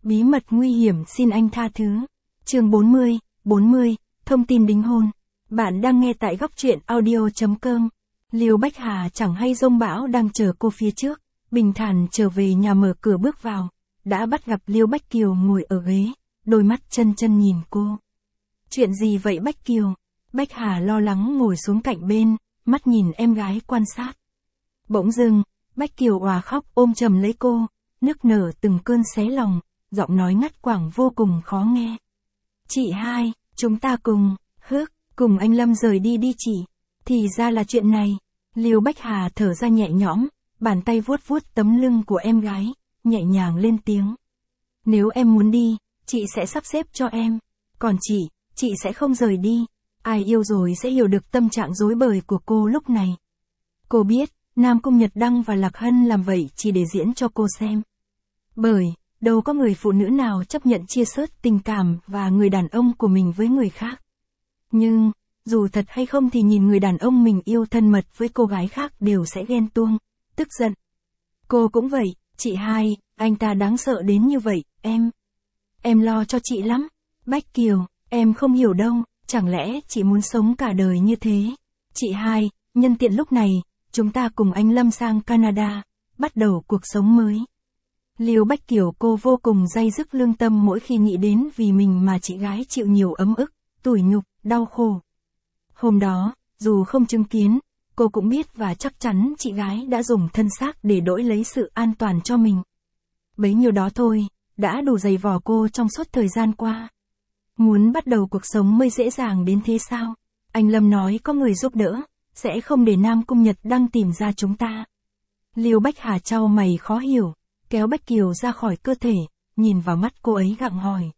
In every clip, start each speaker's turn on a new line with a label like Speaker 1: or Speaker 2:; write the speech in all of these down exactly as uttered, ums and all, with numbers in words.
Speaker 1: Bí mật nguy hiểm xin anh tha thứ. Chương bốn mươi, bốn mươi, thông tin đính hôn. Bạn đang nghe tại góc truyện audio.com. Liêu Bách Hà chẳng hay dông bão đang chờ cô phía trước, bình thản trở về nhà mở cửa bước vào, đã bắt gặp Liêu Bách Kiều ngồi ở ghế, đôi mắt chân chân nhìn cô. Chuyện gì vậy Bách Kiều? Bách Hà lo lắng ngồi xuống cạnh bên, mắt nhìn em gái quan sát. Bỗng dưng, Bách Kiều òa khóc ôm chầm lấy cô, nức nở từng cơn xé lòng, giọng nói ngắt quãng vô cùng khó nghe. Chị hai, chúng ta cùng, hước, cùng anh Lâm rời đi đi chị. Thì ra là chuyện này. Liêu Bách Hà thở ra nhẹ nhõm, bàn tay vuốt vuốt tấm lưng của em gái, nhẹ nhàng lên tiếng. Nếu em muốn đi, chị sẽ sắp xếp cho em. Còn chị, chị sẽ không rời đi. Ai yêu rồi sẽ hiểu được tâm trạng rối bời của cô lúc này. Cô biết, Nam Cung Nhật Đăng và Lạc Hân làm vậy chỉ để diễn cho cô xem. Bởi, đâu có người phụ nữ nào chấp nhận chia sớt tình cảm và người đàn ông của mình với người khác. Nhưng, dù thật hay không thì nhìn người đàn ông mình yêu thân mật với cô gái khác đều sẽ ghen tuông, tức giận. Cô cũng vậy, chị hai, anh ta đáng sợ đến như vậy, em. Em lo cho chị lắm. Bách Kiều, em không hiểu đâu, chẳng lẽ chị muốn sống cả đời như thế? Chị hai, nhân tiện lúc này, chúng ta cùng anh Lâm sang Canada, bắt đầu cuộc sống mới. Liêu Bách Kiều cô vô cùng day dứt lương tâm mỗi khi nghĩ đến vì mình mà chị gái chịu nhiều ấm ức, tủi nhục, đau khổ. Hôm đó, dù không chứng kiến, cô cũng biết và chắc chắn chị gái đã dùng thân xác để đổi lấy sự an toàn cho mình. Bấy nhiêu đó thôi, đã đủ dày vò cô trong suốt thời gian qua. Muốn bắt đầu cuộc sống mới dễ dàng đến thế sao? Anh Lâm nói có người giúp đỡ, sẽ không để Nam Cung Nhật Đăng tìm ra chúng ta. Liêu Bách Hà trao mày khó hiểu, kéo Bách Kiều ra khỏi cơ thể, nhìn vào mắt cô ấy gặng hỏi.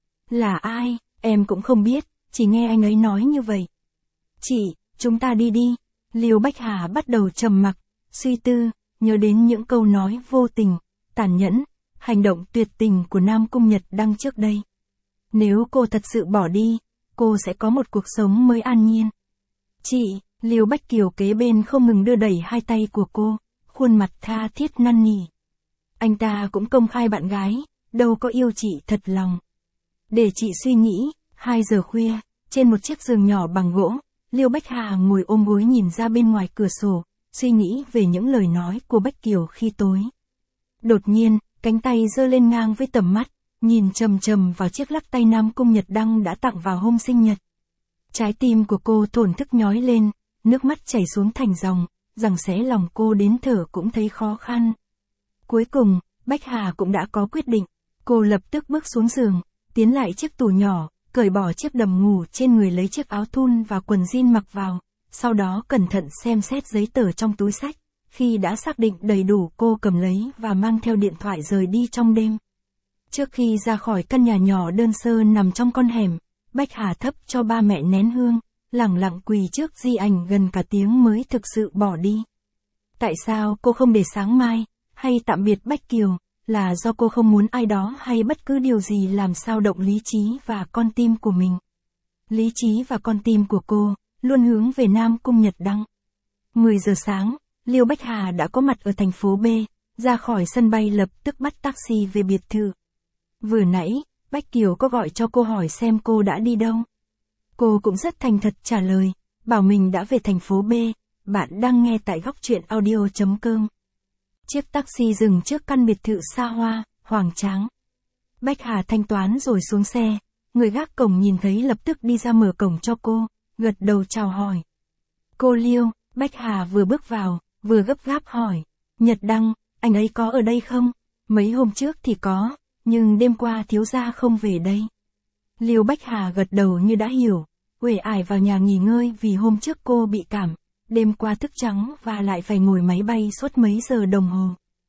Speaker 1: Là ai, em cũng không biết, chỉ nghe anh ấy nói như vậy. Chị, chúng ta đi đi. Liêu Bách Hà bắt đầu trầm mặc, suy tư, nhớ đến những câu nói vô tình, tàn nhẫn, hành động tuyệt tình của Nam Cung Nhật Đăng trước đây. Nếu cô thật sự bỏ đi, cô sẽ có một cuộc sống mới an nhiên. Chị, Liêu Bách Kiều kế bên không ngừng đưa đẩy hai tay của cô, khuôn mặt tha thiết năn nỉ. Anh ta cũng công khai bạn gái, đâu có yêu chị thật lòng. Để chị suy nghĩ, hai giờ khuya, trên một chiếc giường nhỏ bằng gỗ, Liêu Bách Hà ngồi ôm gối nhìn ra bên ngoài cửa sổ, suy nghĩ về những lời nói của Bách Kiều khi tối. Đột nhiên, cánh tay giơ lên ngang với tầm mắt, nhìn chầm chầm vào chiếc lắc tay Nam Cung Nhật Đăng đã tặng vào hôm sinh nhật. Trái tim của cô thổn thức nhói lên, nước mắt chảy xuống thành dòng, rằng xé lòng cô đến thở cũng thấy khó khăn. Cuối cùng, Bách Hà cũng đã có quyết định, cô lập tức bước xuống giường, tiến lại chiếc tủ nhỏ, cởi bỏ chiếc đầm ngủ trên người lấy chiếc áo thun và quần jean mặc vào, sau đó cẩn thận xem xét giấy tờ trong túi xách, khi đã xác định đầy đủ cô cầm lấy và mang theo điện thoại rời đi trong đêm. Trước khi ra khỏi căn nhà nhỏ đơn sơ nằm trong con hẻm, Bách Hà thắp cho ba mẹ nén hương, lẳng lặng quỳ trước di ảnh gần cả tiếng mới thực sự bỏ đi. Tại sao cô không để sáng mai, hay tạm biệt Bách Kiều, là do cô không muốn ai đó hay bất cứ điều gì làm xao động lý trí và con tim của mình. Lý trí và con tim của cô, luôn hướng về Nam Cung Nhật Đăng. mười giờ sáng, Liêu Bách Hà đã có mặt ở thành phố B, ra khỏi sân bay lập tức bắt taxi về biệt thự. Vừa nãy, Bách Kiều có gọi cho cô hỏi xem cô đã đi đâu. Cô cũng rất thành thật trả lời, bảo mình đã về thành phố B, bạn đang nghe tại góc truyện audio.com. Chiếc taxi dừng trước căn biệt thự xa hoa, hoành tráng. Bách Hà thanh toán rồi xuống xe, người gác cổng nhìn thấy lập tức đi ra mở cổng cho cô, gật đầu chào hỏi. Cô Liêu, Bách Hà vừa bước vào, vừa gấp gáp hỏi, Nhật Đăng, anh ấy có ở đây không? Mấy hôm trước thì có, nhưng đêm qua thiếu gia không về đây. Liêu Bách Hà gật đầu như đã hiểu, uể ải vào nhà nghỉ ngơi vì hôm trước cô bị cảm, đêm qua thức trắng và lại phải ngồi máy bay suốt mấy giờ đồng hồ.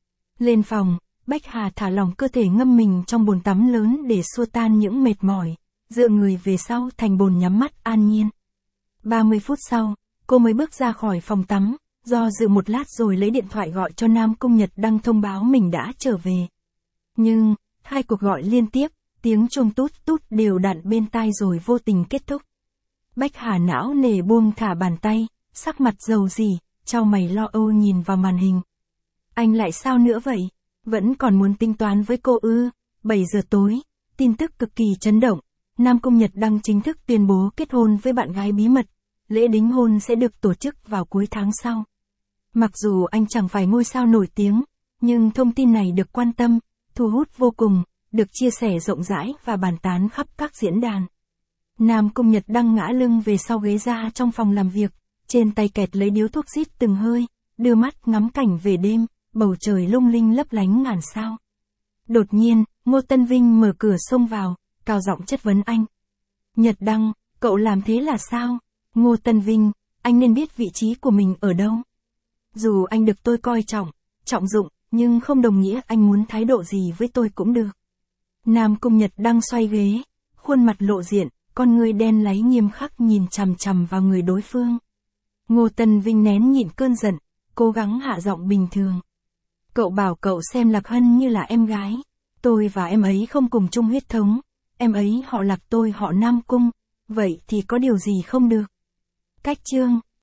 Speaker 1: Lên phòng, Bách Hà thả lỏng cơ thể ngâm mình trong bồn tắm lớn để xua tan những mệt mỏi, dựa người về sau thành bồn nhắm mắt an nhiên. ba mươi phút sau, cô mới bước ra khỏi phòng tắm, do dự một lát rồi lấy điện thoại gọi cho Nam Cung Nhật Đăng thông báo mình đã trở về. Nhưng, hai cuộc gọi liên tiếp, tiếng chuông tút tút đều đặn bên tai rồi vô tình kết thúc. Bách Hà não nề buông thả bàn tay, sắc mặt dầu dỉ, chau mày lo âu nhìn vào màn hình. Anh lại sao nữa vậy? Vẫn còn muốn tính toán với cô ư? bảy giờ tối, tin tức cực kỳ chấn động. Nam Cung Nhật Đăng chính thức tuyên bố kết hôn với bạn gái bí mật. Lễ đính hôn sẽ được tổ chức vào cuối tháng sau. Mặc dù anh chẳng phải ngôi sao nổi tiếng, nhưng thông tin này được quan tâm, thu hút vô cùng, được chia sẻ rộng rãi và bàn tán khắp các diễn đàn. Nam Cung Nhật Đăng ngã lưng về sau ghế ra trong phòng làm việc, trên tay kẹt lấy điếu thuốc rít từng hơi, đưa mắt ngắm cảnh về đêm, bầu trời lung linh lấp lánh ngàn sao. Đột nhiên, Ngô Tân Vinh mở cửa xông vào, cao giọng chất vấn anh. Nhật Đăng, cậu làm thế là sao? Ngô Tân Vinh, anh nên biết vị trí của mình ở đâu. Dù anh được tôi coi trọng, trọng dụng, nhưng không đồng nghĩa anh muốn thái độ gì với tôi cũng được. Nam Cung Nhật Đăng xoay ghế, khuôn mặt lộ diện, con người đen láy nghiêm khắc nhìn chằm chằm vào người đối phương. Ngô Tân Vinh nén nhịn cơn giận, cố gắng hạ giọng bình thường. Cậu bảo cậu xem Lạc Hân như là em gái. Tôi và em ấy không cùng chung huyết thống. Em ấy họ Lạc, tôi họ Nam Cung. Vậy thì có điều gì không được? Cách chương